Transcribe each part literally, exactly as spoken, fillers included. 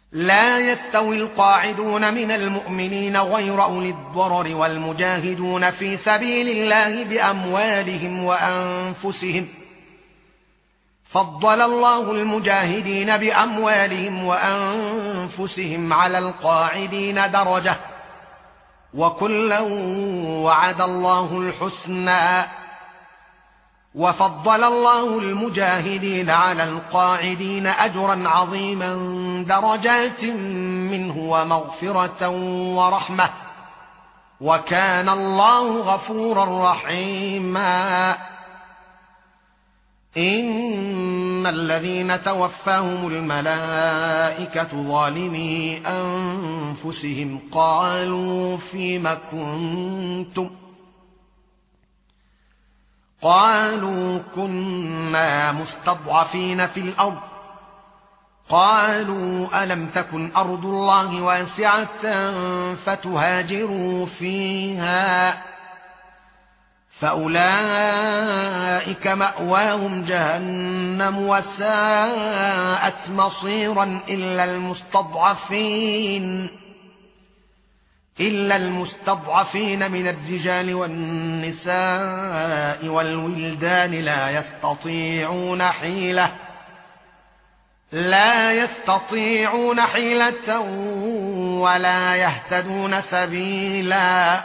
لا يستوي القاعدون من المؤمنين غير أولي الضرر والمجاهدون في سبيل الله بأموالهم وأنفسهم. فضل الله المجاهدين بأموالهم وأنفسهم على القاعدين درجة، وكلا وعد الله الحسنى. وفضل الله المجاهدين على القاعدين أجرا عظيما درجات منه ومغفرة ورحمة، وكان الله غفورا رحيما. إن الذين توفاهم الملائكة ظالمي أنفسهم قالوا فيم كنتم؟ قالوا كنا مستضعفين في الأرض. قالوا ألم تكن أرض الله واسعة فتهاجروا فيها؟ فأولئك مأواهم جهنم وساءت مصيرا إلا المستضعفين إلا المستضعفين من الرجال والنساء والولدان لا يستطيعون حيلة لا يستطيعون حيلة ولا يهتدون سبيلا.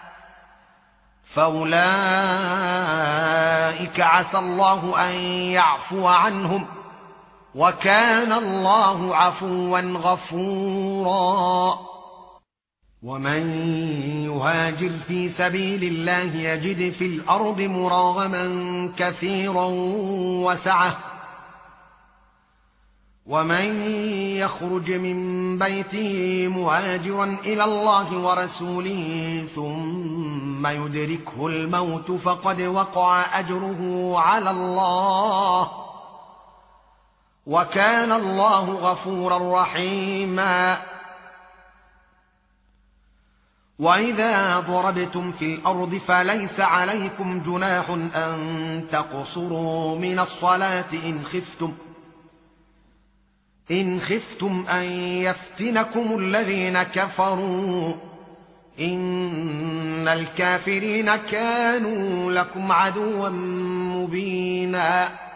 فأولئك عسى الله أن يعفو عنهم، وكان الله عفوا غفورا. ومن يهاجر في سبيل الله يجد في الأرض مراغما كثيرا وسعة، ومن يخرج من بيته مهاجرا إلى الله ورسوله ثم يدركه الموت فقد وقع أجره على الله، وكان الله غفورا رحيما. وإذا ضربتم في الأرض فليس عليكم جناح أن تقصروا من الصلاة إن خفتم إن خفتم أن يفتنكم الذين كفروا، إن الكافرين كانوا لكم عدوا مبينا.